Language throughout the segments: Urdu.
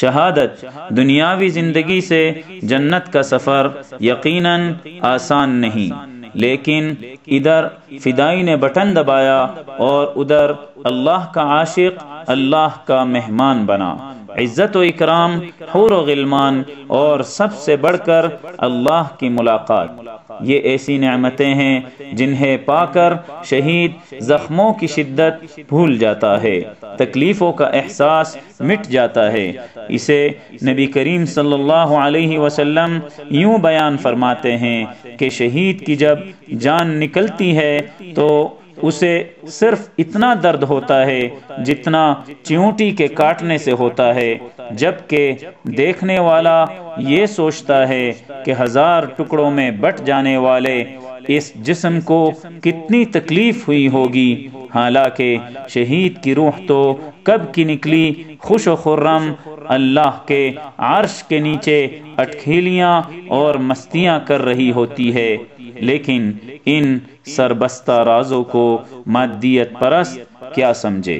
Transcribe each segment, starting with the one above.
شہادت دنیاوی زندگی سے جنت کا سفر یقیناً آسان نہیں، لیکن ادھر فدائی نے بٹن دبایا اور ادھر اللہ کا عاشق اللہ کا مہمان بنا۔ عزت و اکرام، حور و غلمان اور سب سے بڑھ کر اللہ کی ملاقات، یہ ایسی نعمتیں ہیں جنہیں پا کر شہید زخموں کی شدت بھول جاتا ہے، تکلیفوں کا احساس مٹ جاتا ہے۔ اسے نبی کریم صلی اللہ علیہ وسلم یوں بیان فرماتے ہیں کہ شہید کی جب جان نکلتی ہے تو اسے صرف اتنا درد ہوتا ہے جتنا چیونٹی کے کاٹنے سے ہوتا ہے، جبکہ دیکھنے والا یہ سوچتا ہے کہ 1000 ٹکڑوں میں بٹ جانے والے اس جسم کو کتنی تکلیف ہوئی ہوگی۔ حالانکہ شہید کی روح تو کب کی نکلی خوش و خرم اللہ کے عرش کے نیچے اٹکھیلیاں اور مستیاں کر رہی ہوتی ہے، لیکن ان سربستہ رازوں کو مادیت پرست کیا سمجھے۔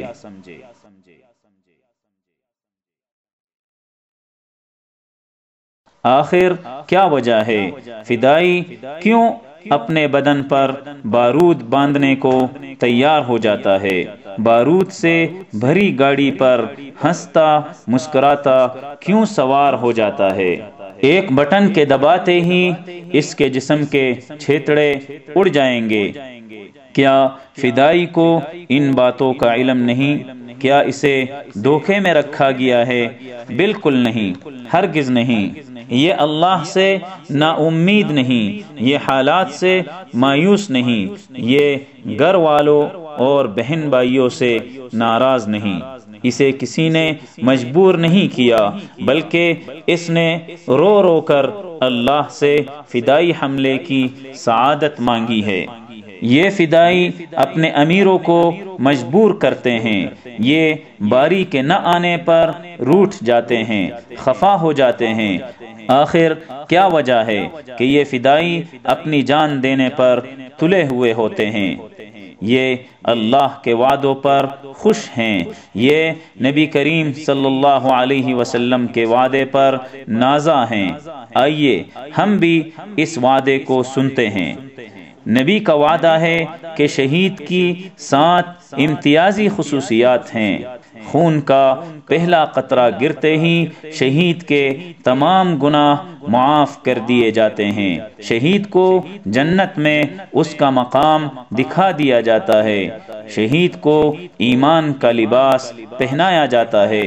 آخر کیا وجہ ہے؟ فدائی کیوں اپنے بدن پر بارود باندھنے کو تیار ہو جاتا ہے؟ بارود سے بھری گاڑی پر ہنستا مسکراتا کیوں سوار ہو جاتا ہے؟ ایک بٹن کے دباتے ہی اس کے جسم کے چھیتڑے اڑ جائیں گے۔ کیا فدائی کو ان باتوں کا علم نہیں؟ کیا اسے دھوکے میں رکھا گیا ہے؟ بالکل نہیں، ہرگز نہیں۔ یہ اللہ سے نا امید نہیں، یہ حالات سے مایوس نہیں، یہ گھر والوں اور بہن بھائیوں سے ناراض نہیں۔ اسے کسی نے مجبور نہیں کیا، بلکہ اس نے رو رو کر اللہ سے فدائی حملے کی سعادت مانگی ہے۔ یہ فدائی اپنے امیروں کو مجبور کرتے ہیں، یہ باری کے نہ آنے پر روٹھ جاتے ہیں، خفا ہو جاتے ہیں۔ آخر کیا وجہ ہے کہ یہ فدائی اپنی جان دینے پر تلے ہوئے ہوتے ہیں؟ یہ اللہ کے وعدوں پر خوش ہیں، یہ نبی کریم صلی اللہ علیہ وسلم کے وعدے پر نازا ہیں۔ آئیے ہم بھی اس وعدے کو سنتے ہیں۔ نبی کا وعدہ ہے کہ شہید کی 7 امتیازی خصوصیات ہیں۔ خون کا پہلا قطرہ گرتے ہی شہید کے تمام گناہ معاف کر دیے جاتے ہیں۔ شہید کو جنت میں اس کا مقام دکھا دیا جاتا ہے۔ شہید کو ایمان کا لباس پہنایا جاتا ہے۔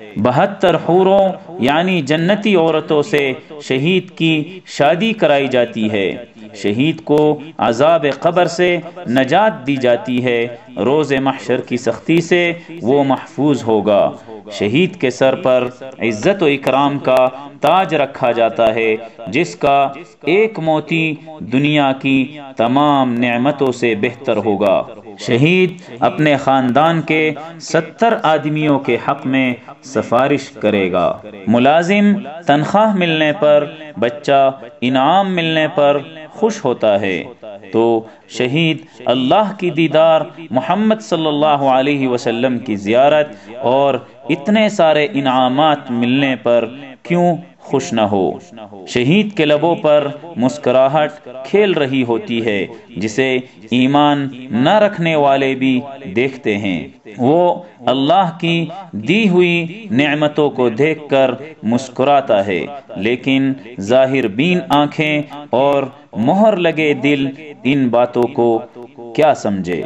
72 حوروں یعنی جنتی عورتوں سے شہید کی شادی کرائی جاتی ہے۔ شہید کو عذاب قبر سے نجات دی جاتی ہے، روز محشر کی سختی سے وہ محفوظ ہوگا۔ شہید کے سر پر عزت و اکرام کا تاج رکھا جاتا ہے، جس کا ایک موتی دنیا کی تمام نعمتوں سے بہتر ہوگا۔ شہید اپنے خاندان کے 70 آدمیوں کے حق میں سفارش کرے گا۔ ملازم تنخواہ ملنے پر، بچہ انعام ملنے پر خوش ہوتا ہے، تو شہید اللہ کی دیدار، محمد صلی اللہ علیہ وسلم کی زیارت اور اتنے سارے انعامات ملنے پر کیوں خوش نہ ہو؟ شہید کے لبوں پر مسکراہٹ کھیل رہی ہوتی ہے، جسے ایمان نہ رکھنے والے بھی دیکھتے ہیں۔ وہ اللہ کی دی ہوئی نعمتوں کو دیکھ کر مسکراتا ہے، لیکن ظاہر بین آنکھیں اور مہر لگے دل ان باتوں کو کیا سمجھے؟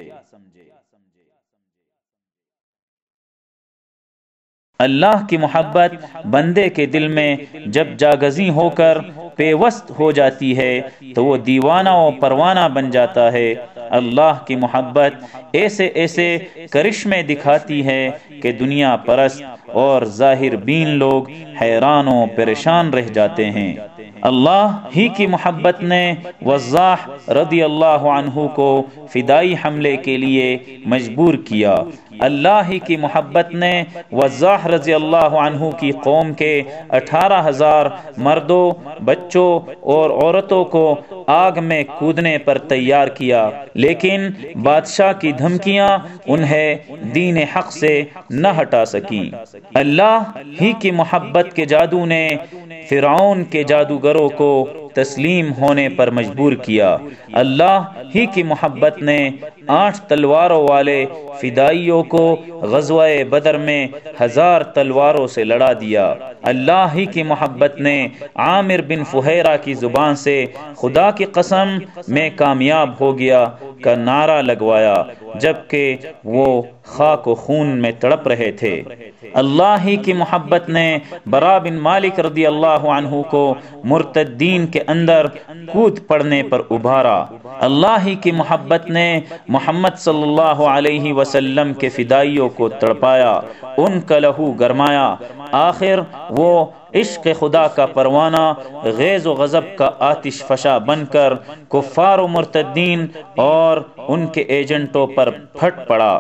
اللہ کی محبت بندے کے دل میں جب جاگزیں ہو کر پیوست ہو جاتی ہے تو وہ دیوانہ و پروانہ بن جاتا ہے۔ اللہ کی محبت ایسے ایسے کرشمے دکھاتی ہے کہ دنیا پرست اور ظاہر بین لوگ حیران و پریشان رہ جاتے ہیں۔ اللہ ہی کی محبت نے وضاح رضی اللہ عنہ کو فدائی حملے کے لیے مجبور کیا۔ اللہ ہی کی محبت نے وضاح رضی اللہ عنہ کی قوم کے 18,000 مردوں، بچوں اور عورتوں کو آگ میں کودنے پر تیار کیا، لیکن بادشاہ کی دھمکیاں انہیں دین حق سے نہ ہٹا سکیں۔ اللہ ہی کی محبت کے جادو نے فرعون کے جادوگروں کو تسلیم ہونے پر مجبور کیا۔ اللہ ہی کی محبت نے 8 تلواروں والے فدائیوں کو غزوہ بدر میں 1000 تلواروں سے لڑا دیا۔ اللہ ہی کی محبت نے عامر بن فہیرہ کی زبان سے خدا کی قسم میں کامیاب ہو گیا کا نعرہ لگوایا، جبکہ وہ خاک و خون میں تڑپ رہے تھے۔ اللہ ہی کی محبت نے برا بن مالک رضی اللہ عنہ کو مرتدین کے اندر کود پڑنے پر ابھارا۔ اللہ ہی کی محبت نے محمد صلی اللہ علیہ وسلم کے فدائیوں کو تڑپایا، ان کا لہو گرمایا۔ آخر وہ عشق خدا کا پروانہ غیظ و غضب کا آتش فشاں بن کر کفار و مرتدین اور ان کے ایجنٹوں پر پھٹ پڑا۔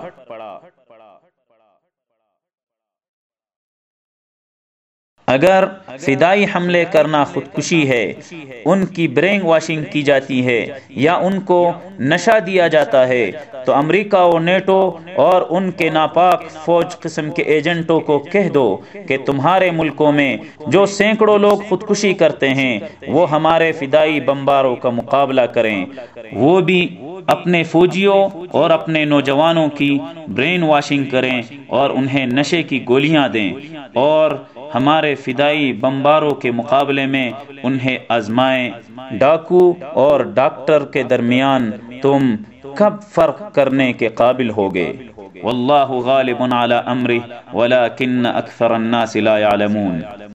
اگر فدائی حملے کرنا خودکشی ہے، ان کی برین واشنگ کی جاتی ہے یا ان کو نشہ دیا جاتا ہے، تو امریکہ و نیٹو اور ان کے ناپاک فوج قسم کے ایجنٹوں کو کہہ دو کہ تمہارے ملکوں میں جو سینکڑوں لوگ خودکشی کرتے ہیں وہ ہمارے فدائی بمباروں کا مقابلہ کریں، وہ بھی اپنے فوجیوں اور اپنے نوجوانوں کی برین واشنگ کریں اور انہیں نشے کی گولیاں دیں، اور ہمارے فدائی بمباروں کے مقابلے میں انہیں آزمائیں۔ ڈاکو اور ڈاکٹر کے درمیان تم کب فرق کرنے کے قابل ہوگے؟ واللہ غالب علی امرہ ولکن اکثر الناس لا یعلمون۔